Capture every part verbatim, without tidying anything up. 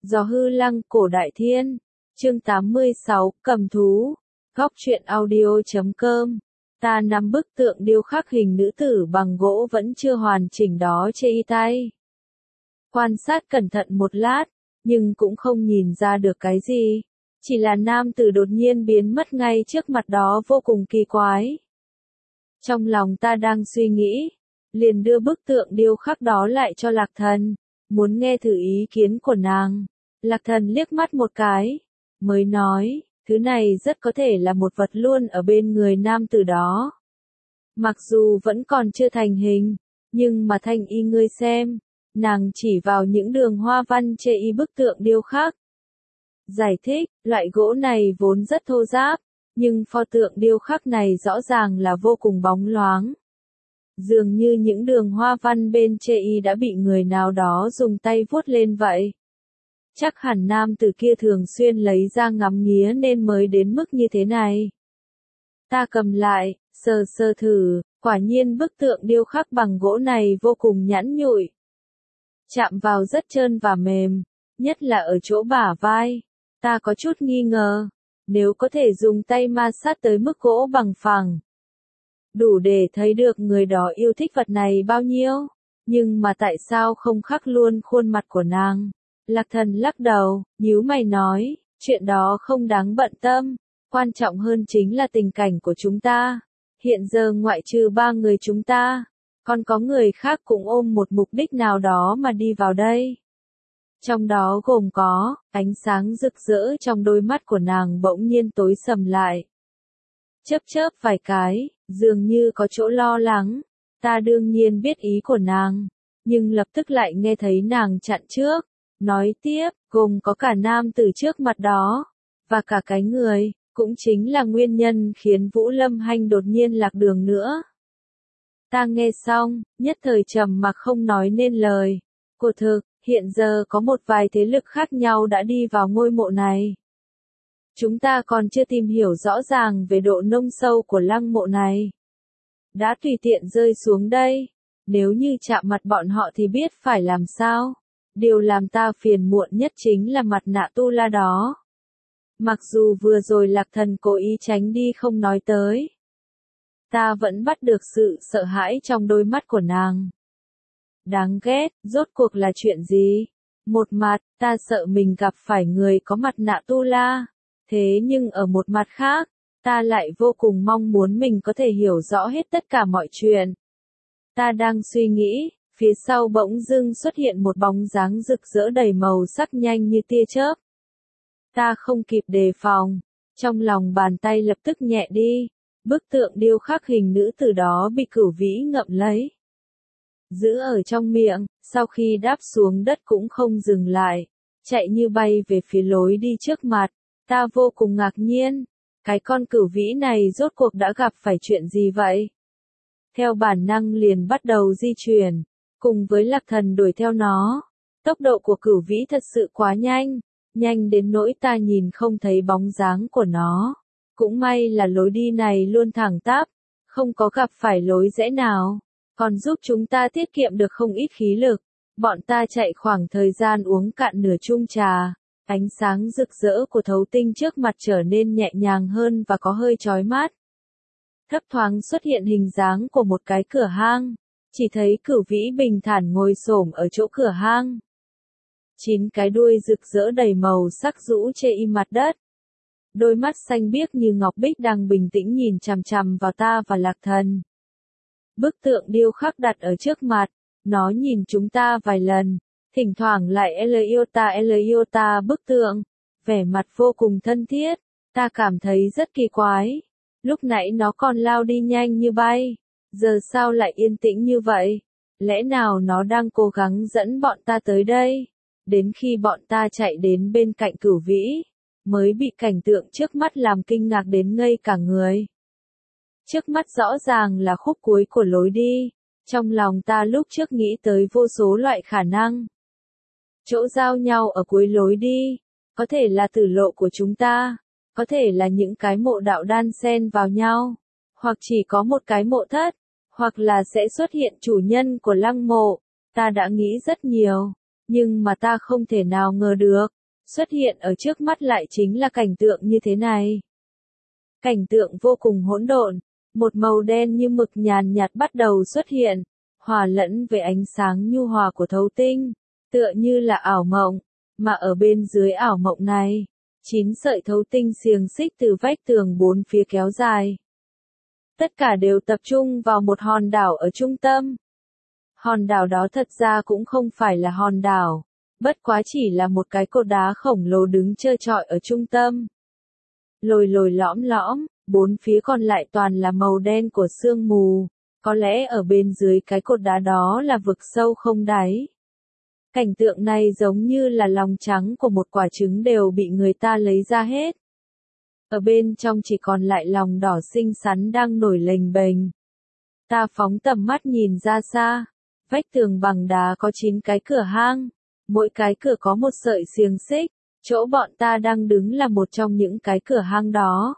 Gió hư lăng cổ đại thiên. Chương tám mươi sáu, cầm thú. Góc truyện audio chấm com. Ta nắm bức tượng điêu khắc hình nữ tử bằng gỗ vẫn chưa hoàn chỉnh đó chê y tay. Quan sát cẩn thận một lát, nhưng cũng không nhìn ra được cái gì. Chỉ là nam tử đột nhiên biến mất ngay trước mặt đó vô cùng kỳ quái. Trong lòng ta đang suy nghĩ, liền đưa bức tượng điêu khắc đó lại cho Lạc Thần, muốn nghe thử ý kiến của nàng. Lạc Thần liếc mắt một cái, mới nói, thứ này rất có thể là một vật luôn ở bên người nam tử đó. Mặc dù vẫn còn chưa thành hình, nhưng mà Thanh Y ngươi xem, nàng chỉ vào những đường hoa văn chê y bức tượng điêu khắc. Giải thích, loại gỗ này vốn rất thô ráp, nhưng pho tượng điêu khắc này rõ ràng là vô cùng bóng loáng. Dường như những đường hoa văn bên chê y đã bị người nào đó dùng tay vuốt lên vậy. Chắc hẳn nam tử kia thường xuyên lấy ra ngắm nghía nên mới đến mức như thế này. Ta cầm lại, sờ sờ thử, quả nhiên bức tượng điêu khắc bằng gỗ này vô cùng nhẵn nhụi. Chạm vào rất trơn và mềm, nhất là ở chỗ bả vai. Ta có chút nghi ngờ, nếu có thể dùng tay ma sát tới mức gỗ bằng phẳng, đủ để thấy được người đó yêu thích vật này bao nhiêu. Nhưng mà tại sao không khắc luôn khuôn mặt của nàng? Lạc Thần lắc đầu, nhíu mày nói, chuyện đó không đáng bận tâm, quan trọng hơn chính là tình cảnh của chúng ta. Hiện giờ ngoại trừ ba người chúng ta, còn có người khác cũng ôm một mục đích nào đó mà đi vào đây. Trong đó gồm có, ánh sáng rực rỡ trong đôi mắt của nàng bỗng nhiên tối sầm lại. Chớp chớp vài cái, dường như có chỗ lo lắng. Ta đương nhiên biết ý của nàng, nhưng lập tức lại nghe thấy nàng chặn trước. Nói tiếp, gồm có cả nam tử trước mặt đó, và cả cái người, cũng chính là nguyên nhân khiến Vũ Lâm Hanh đột nhiên lạc đường nữa. Ta nghe xong, nhất thời trầm mặc không nói nên lời. Cô thực, hiện giờ có một vài thế lực khác nhau đã đi vào ngôi mộ này. Chúng ta còn chưa tìm hiểu rõ ràng về độ nông sâu của lăng mộ này. Đã tùy tiện rơi xuống đây, nếu như chạm mặt bọn họ thì biết phải làm sao. Điều làm ta phiền muộn nhất chính là mặt nạ tu la đó. Mặc dù vừa rồi Lạc Thần cố ý tránh đi không nói tới, ta vẫn bắt được sự sợ hãi trong đôi mắt của nàng. Đáng ghét, rốt cuộc là chuyện gì? Một mặt, ta sợ mình gặp phải người có mặt nạ tu la. Thế nhưng ở một mặt khác, ta lại vô cùng mong muốn mình có thể hiểu rõ hết tất cả mọi chuyện. Ta đang suy nghĩ, phía sau bỗng dưng xuất hiện một bóng dáng rực rỡ đầy màu sắc nhanh như tia chớp. Ta không kịp đề phòng, trong lòng bàn tay lập tức nhẹ đi, bức tượng điêu khắc hình nữ tử đó bị Cửu Vĩ ngậm lấy. Giữ ở trong miệng, sau khi đáp xuống đất cũng không dừng lại, chạy như bay về phía lối đi trước mặt. Ta vô cùng ngạc nhiên, cái con Cửu Vĩ này rốt cuộc đã gặp phải chuyện gì vậy? Theo bản năng liền bắt đầu di chuyển, cùng với Lạc Thần đuổi theo nó. Tốc độ của Cửu Vĩ thật sự quá nhanh, nhanh đến nỗi ta nhìn không thấy bóng dáng của nó. Cũng may là lối đi này luôn thẳng tắp, không có gặp phải lối rẽ nào, còn giúp chúng ta tiết kiệm được không ít khí lực. Bọn ta chạy khoảng thời gian uống cạn nửa chung trà, ánh sáng rực rỡ của thấu tinh trước mặt trở nên nhẹ nhàng hơn và có hơi chói mắt. Thấp thoáng xuất hiện hình dáng của một cái cửa hang, chỉ thấy Cửu Vĩ bình thản ngồi xổm ở chỗ cửa hang. Chín cái đuôi rực rỡ đầy màu sắc rũ chê y mặt đất. Đôi mắt xanh biếc như ngọc bích đang bình tĩnh nhìn chằm chằm vào ta và Lạc Thần. Bức tượng điêu khắc đặt ở trước mặt, nó nhìn chúng ta vài lần, thỉnh thoảng lại Eliota Eliota bức tượng, vẻ mặt vô cùng thân thiết. Ta cảm thấy rất kỳ quái. Lúc nãy nó còn lao đi nhanh như bay, giờ sao lại yên tĩnh như vậy? Lẽ nào nó đang cố gắng dẫn bọn ta tới đây? Đến khi bọn ta chạy đến bên cạnh Cửu Vĩ, mới bị cảnh tượng trước mắt làm kinh ngạc đến ngây cả người. Trước mắt rõ ràng là khúc cuối của lối đi, trong lòng ta lúc trước nghĩ tới vô số loại khả năng. Chỗ giao nhau ở cuối lối đi, có thể là tử lộ của chúng ta, có thể là những cái mộ đạo đan xen vào nhau, hoặc chỉ có một cái mộ thất, hoặc là sẽ xuất hiện chủ nhân của lăng mộ. Ta đã nghĩ rất nhiều, Nhưng mà ta không thể nào ngờ được, xuất hiện ở trước mắt lại chính là cảnh tượng như thế này. Cảnh tượng vô cùng hỗn độn, một màu đen như mực nhàn nhạt bắt đầu xuất hiện, hòa lẫn với ánh sáng nhu hòa của thấu tinh, tựa như là ảo mộng, mà ở bên dưới ảo mộng này, chín sợi thấu tinh xiềng xích từ vách tường bốn phía kéo dài. Tất cả đều tập trung vào một hòn đảo ở trung tâm. Hòn đảo đó thật ra cũng không phải là hòn đảo, bất quá chỉ là một cái cột đá khổng lồ đứng trơ trọi ở trung tâm. Lồi lồi lõm lõm, bốn phía còn lại toàn là màu đen của sương mù, có lẽ ở bên dưới cái cột đá đó là vực sâu không đáy. Cảnh tượng này giống như là lòng trắng của một quả trứng đều bị người ta lấy ra hết. Ở bên trong chỉ còn lại lòng đỏ xinh xắn đang nổi lềnh bềnh. Ta phóng tầm mắt nhìn ra xa, vách tường bằng đá có chín cái cửa hang, mỗi cái cửa có một sợi xiềng xích, chỗ bọn ta đang đứng là một trong những cái cửa hang đó.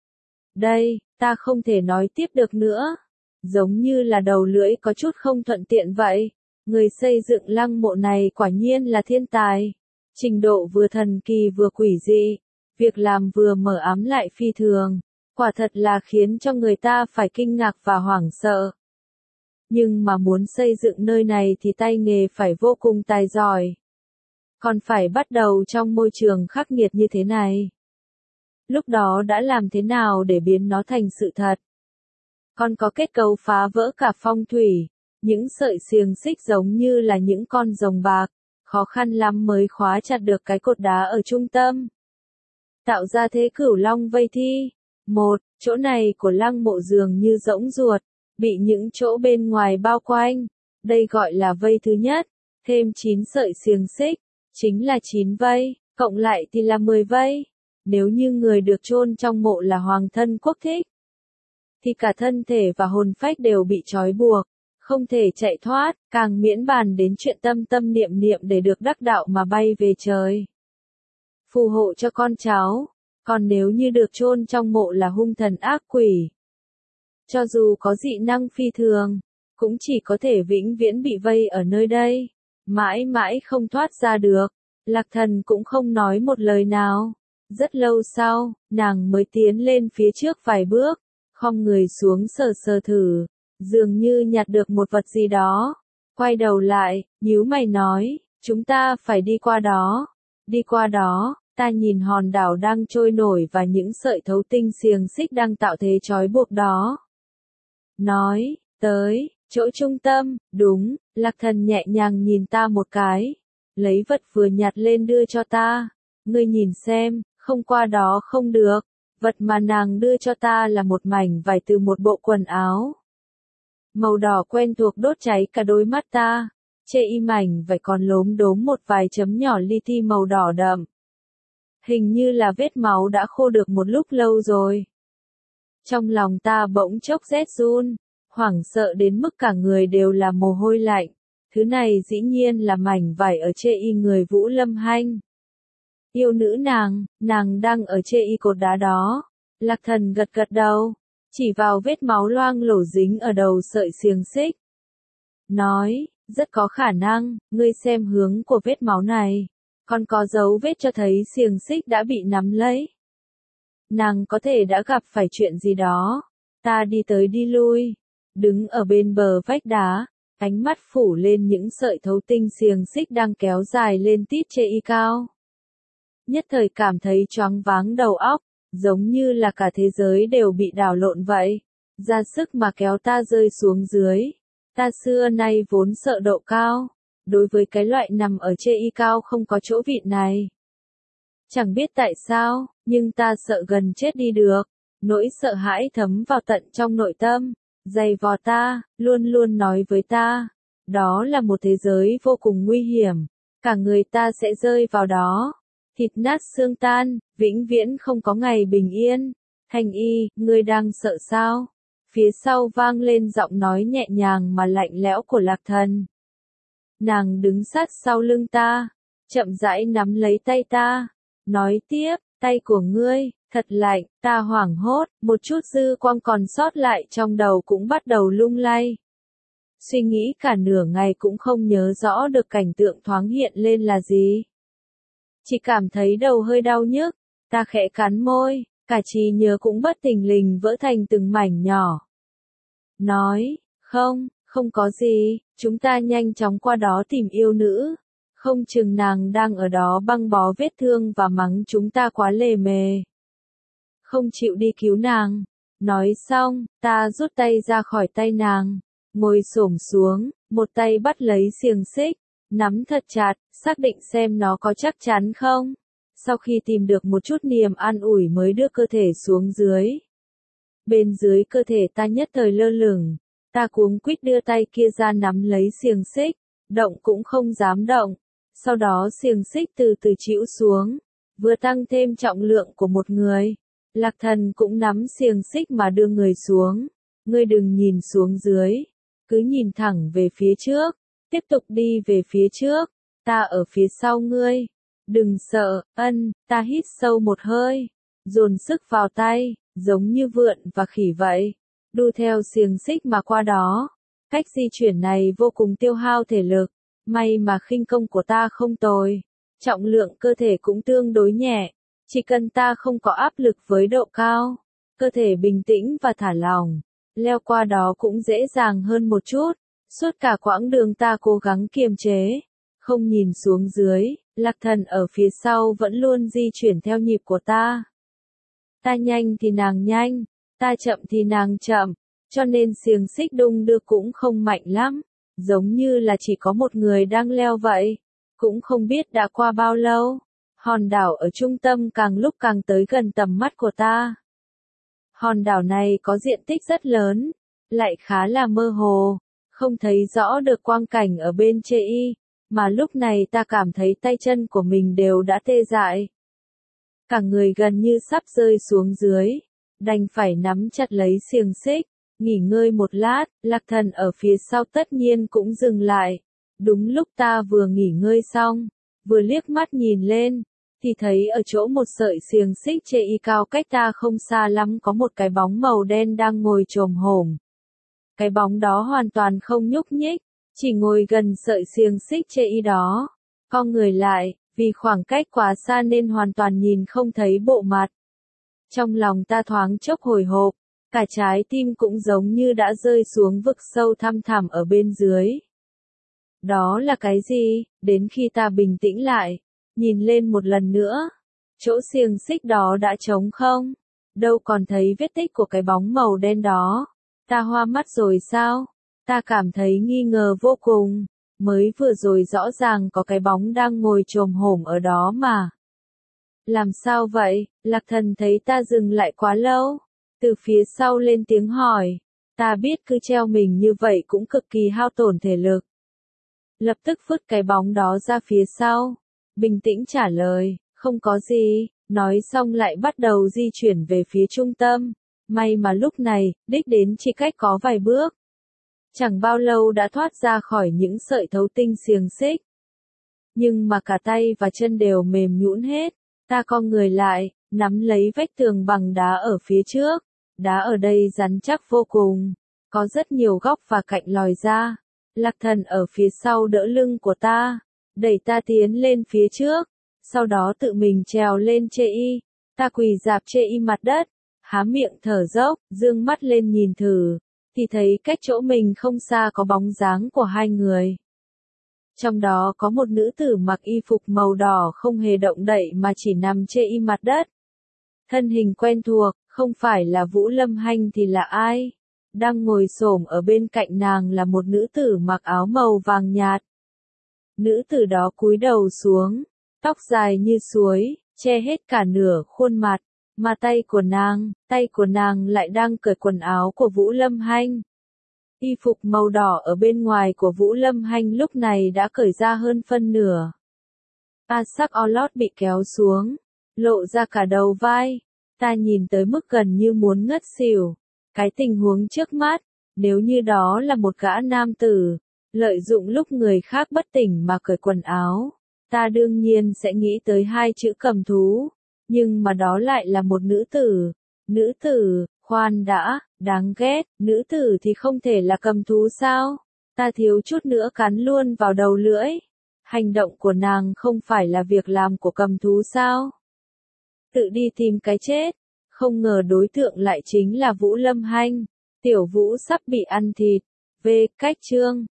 Đây, ta không thể nói tiếp được nữa, giống như là đầu lưỡi có chút không thuận tiện vậy. Người xây dựng lăng mộ này quả nhiên là thiên tài, trình độ vừa thần kỳ vừa quỷ dị, việc làm vừa mờ ám lại phi thường, quả thật là khiến cho người ta phải kinh ngạc và hoảng sợ. Nhưng mà muốn xây dựng nơi này thì tay nghề phải vô cùng tài giỏi. Còn phải bắt đầu trong môi trường khắc nghiệt như thế này. Lúc đó đã làm thế nào để biến nó thành sự thật? Còn có kết cấu phá vỡ cả phong thủy. Những sợi xiềng xích giống như là những con rồng bạc, khó khăn lắm mới khóa chặt được cái cột đá ở trung tâm. Tạo ra thế cửu long vây thi. Một, chỗ này của lăng mộ dường như rỗng ruột, bị những chỗ bên ngoài bao quanh. Đây gọi là vây thứ nhất, thêm chín sợi xiềng xích, chính là chín vây, cộng lại thì là mười vây. Nếu như người được chôn trong mộ là hoàng thân quốc thích, thì cả thân thể và hồn phách đều bị trói buộc. Không thể chạy thoát, càng miễn bàn đến chuyện tâm tâm niệm niệm để được đắc đạo mà bay về trời. Phù hộ cho con cháu, còn nếu như được chôn trong mộ là hung thần ác quỷ. Cho dù có dị năng phi thường, cũng chỉ có thể vĩnh viễn bị vây ở nơi đây, mãi mãi không thoát ra được. Lạc Thần cũng không nói một lời nào. Rất lâu sau, nàng mới tiến lên phía trước vài bước, khom người xuống sờ sờ thử. Dường như nhặt được một vật gì đó, quay đầu lại, nhíu mày nói, chúng ta phải đi qua đó, đi qua đó, ta nhìn hòn đảo đang trôi nổi và những sợi thấu tinh xiềng xích đang tạo thế trói buộc đó. Nói, tới, chỗ trung tâm, đúng, Lạc Thần nhẹ nhàng nhìn ta một cái, lấy vật vừa nhặt lên đưa cho ta, ngươi nhìn xem, không qua đó không được, vật mà nàng đưa cho ta là một mảnh vải từ một bộ quần áo. Màu đỏ quen thuộc đốt cháy cả đôi mắt ta, chê y mảnh vải còn lốm đốm một vài chấm nhỏ li ti màu đỏ đậm. Hình như là vết máu đã khô được một lúc lâu rồi. Trong lòng ta bỗng chốc rét run, hoảng sợ đến mức cả người đều là mồ hôi lạnh. Thứ này dĩ nhiên là mảnh vải ở chê y người Vũ Lâm Hanh. Yêu nữ nàng, nàng đang ở chê y cột đá đó. Lạc Thần gật gật đầu, chỉ vào vết máu loang lổ dính ở đầu sợi xiềng xích. Nói, rất có khả năng, ngươi xem hướng của vết máu này, còn có dấu vết cho thấy xiềng xích đã bị nắm lấy. Nàng có thể đã gặp phải chuyện gì đó. Ta đi tới đi lui, đứng ở bên bờ vách đá, ánh mắt phủ lên những sợi thấu tinh xiềng xích đang kéo dài lên tít chê y cao. Nhất thời cảm thấy choáng váng đầu óc, giống như là cả thế giới đều bị đảo lộn vậy, ra sức mà kéo ta rơi xuống dưới. Ta xưa nay vốn sợ độ cao, đối với cái loại nằm ở chê y cao không có chỗ vịn này. Chẳng biết tại sao, nhưng ta sợ gần chết đi được, nỗi sợ hãi thấm vào tận trong nội tâm, dày vò ta, luôn luôn nói với ta, đó là một thế giới vô cùng nguy hiểm, cả người ta sẽ rơi vào đó, thịt nát xương tan, vĩnh viễn không có ngày bình yên. Thanh Y, ngươi đang sợ sao? Phía sau vang lên giọng nói nhẹ nhàng mà lạnh lẽo của Lạc Thần. Nàng đứng sát sau lưng ta, chậm rãi nắm lấy tay ta, nói tiếp, tay của ngươi, thật lạnh, ta hoảng hốt, một chút dư quang còn sót lại trong đầu cũng bắt đầu lung lay. suy nghĩ cả nửa ngày cũng không nhớ rõ được cảnh tượng thoáng hiện lên là gì. Chỉ cảm thấy đầu hơi đau nhức, ta khẽ cắn môi, cả trí nhớ cũng bất thình lình vỡ thành từng mảnh nhỏ. Nói, không, không có gì, chúng ta nhanh chóng qua đó tìm yêu nữ. Không chừng nàng đang ở đó băng bó vết thương và mắng chúng ta quá lề mề. Không chịu đi cứu nàng. Nói xong, ta rút tay ra khỏi tay nàng, ngồi xổm xuống, một tay bắt lấy xiềng xích, nắm thật chặt, xác định xem nó có chắc chắn không. Sau khi tìm được một chút niềm an ủi mới đưa cơ thể xuống dưới. Bên dưới cơ thể ta nhất thời lơ lửng, ta cuống quýt đưa tay kia ra nắm lấy xiềng xích, động cũng không dám động. Sau đó xiềng xích từ từ chĩu xuống, vừa tăng thêm trọng lượng của một người. Lạc Thần cũng nắm xiềng xích mà đưa người xuống. Ngươi đừng nhìn xuống dưới, cứ nhìn thẳng về phía trước, tiếp tục đi về phía trước, ta ở phía sau ngươi. Đừng sợ, ân, ta hít sâu một hơi, dồn sức vào tay, giống như vượn và khỉ vậy, đu theo xiềng xích mà qua đó. Cách di chuyển này vô cùng tiêu hao thể lực, may mà khinh công của ta không tồi, trọng lượng cơ thể cũng tương đối nhẹ, chỉ cần ta không có áp lực với độ cao, cơ thể bình tĩnh và thả lỏng, leo qua đó cũng dễ dàng hơn một chút. Suốt cả quãng đường ta cố gắng kiềm chế, không nhìn xuống dưới, Lạc Thần ở phía sau vẫn luôn di chuyển theo nhịp của ta. Ta nhanh thì nàng nhanh, ta chậm thì nàng chậm, cho nên xiềng xích đung đưa cũng không mạnh lắm, giống như là chỉ có một người đang leo vậy. Cũng không biết đã qua bao lâu, hòn đảo ở trung tâm càng lúc càng tới gần tầm mắt của ta. Hòn đảo này có diện tích rất lớn, lại khá là mơ hồ, không thấy rõ được quang cảnh ở bên chê y, mà lúc này ta cảm thấy tay chân của mình đều đã tê dại. Cả người gần như sắp rơi xuống dưới, đành phải nắm chặt lấy xiềng xích, nghỉ ngơi một lát. Lạc Thần ở phía sau tất nhiên cũng dừng lại. Đúng lúc ta vừa nghỉ ngơi xong, vừa liếc mắt nhìn lên, thì thấy ở chỗ một sợi xiềng xích chê y cao cách ta không xa lắm có một cái bóng màu đen đang ngồi chồm hổm. Cái bóng đó hoàn toàn không nhúc nhích, chỉ ngồi gần sợi xiềng xích chê y đó, cong người lại, vì khoảng cách quá xa nên hoàn toàn nhìn không thấy bộ mặt. Trong lòng ta thoáng chốc hồi hộp, cả trái tim cũng giống như đã rơi xuống vực sâu thăm thẳm ở bên dưới. Đó là cái gì? Đến khi ta bình tĩnh lại, nhìn lên một lần nữa, chỗ xiềng xích đó đã trống không, đâu còn thấy vết tích của cái bóng màu đen đó. Ta hoa mắt rồi sao? Ta cảm thấy nghi ngờ vô cùng, mới vừa rồi rõ ràng có cái bóng đang ngồi chồm hổm ở đó mà. Làm sao vậy? Lạc Thần thấy ta dừng lại quá lâu, từ phía sau lên tiếng hỏi. Ta biết cứ treo mình như vậy cũng cực kỳ hao tổn thể lực. Lập tức vứt cái bóng đó ra phía sau, bình tĩnh trả lời, không có gì, nói xong lại bắt đầu di chuyển về phía trung tâm. May mà lúc này, đích đến chỉ cách có vài bước. Chẳng bao lâu đã thoát ra khỏi những sợi thấu tinh xiềng xích. Nhưng mà cả tay và chân đều mềm nhũn hết. Ta cong người lại, nắm lấy vách tường bằng đá ở phía trước. Đá ở đây rắn chắc vô cùng, có rất nhiều góc và cạnh lòi ra. Lạc Thần ở phía sau đỡ lưng của ta, đẩy ta tiến lên phía trước, sau đó tự mình trèo lên chê y. Ta quỳ rạp chê y mặt đất, há miệng thở dốc, dương mắt lên nhìn thử, thì thấy cách chỗ mình không xa có bóng dáng của hai người. Trong đó có một nữ tử mặc y phục màu đỏ không hề động đậy mà chỉ nằm chê y mặt đất. Thân hình quen thuộc, không phải là Vũ Lâm Hanh thì là ai? Đang ngồi xổm ở bên cạnh nàng là một nữ tử mặc áo màu vàng nhạt. Nữ tử đó cúi đầu xuống, tóc dài như suối, che hết cả nửa khuôn mặt, mà tay của nàng, tay của nàng lại đang cởi quần áo của Vũ Lâm Hanh. Y phục màu đỏ ở bên ngoài của Vũ Lâm Hanh lúc này đã cởi ra hơn phân nửa. A sắc o lót bị kéo xuống, lộ ra cả đầu vai. Ta nhìn tới mức gần như muốn ngất xỉu. Cái tình huống trước mắt, nếu như đó là một gã nam tử, lợi dụng lúc người khác bất tỉnh mà cởi quần áo, ta đương nhiên sẽ nghĩ tới hai chữ cầm thú. Nhưng mà đó lại là một nữ tử. Nữ tử, khoan đã, đáng ghét, nữ tử thì không thể là cầm thú sao? Ta thiếu chút nữa cắn luôn vào đầu lưỡi. Hành động của nàng không phải là việc làm của cầm thú sao? Tự đi tìm cái chết. Không ngờ đối tượng lại chính là Vũ Lâm Hanh. Tiểu Vũ sắp bị ăn thịt. V. Cách chương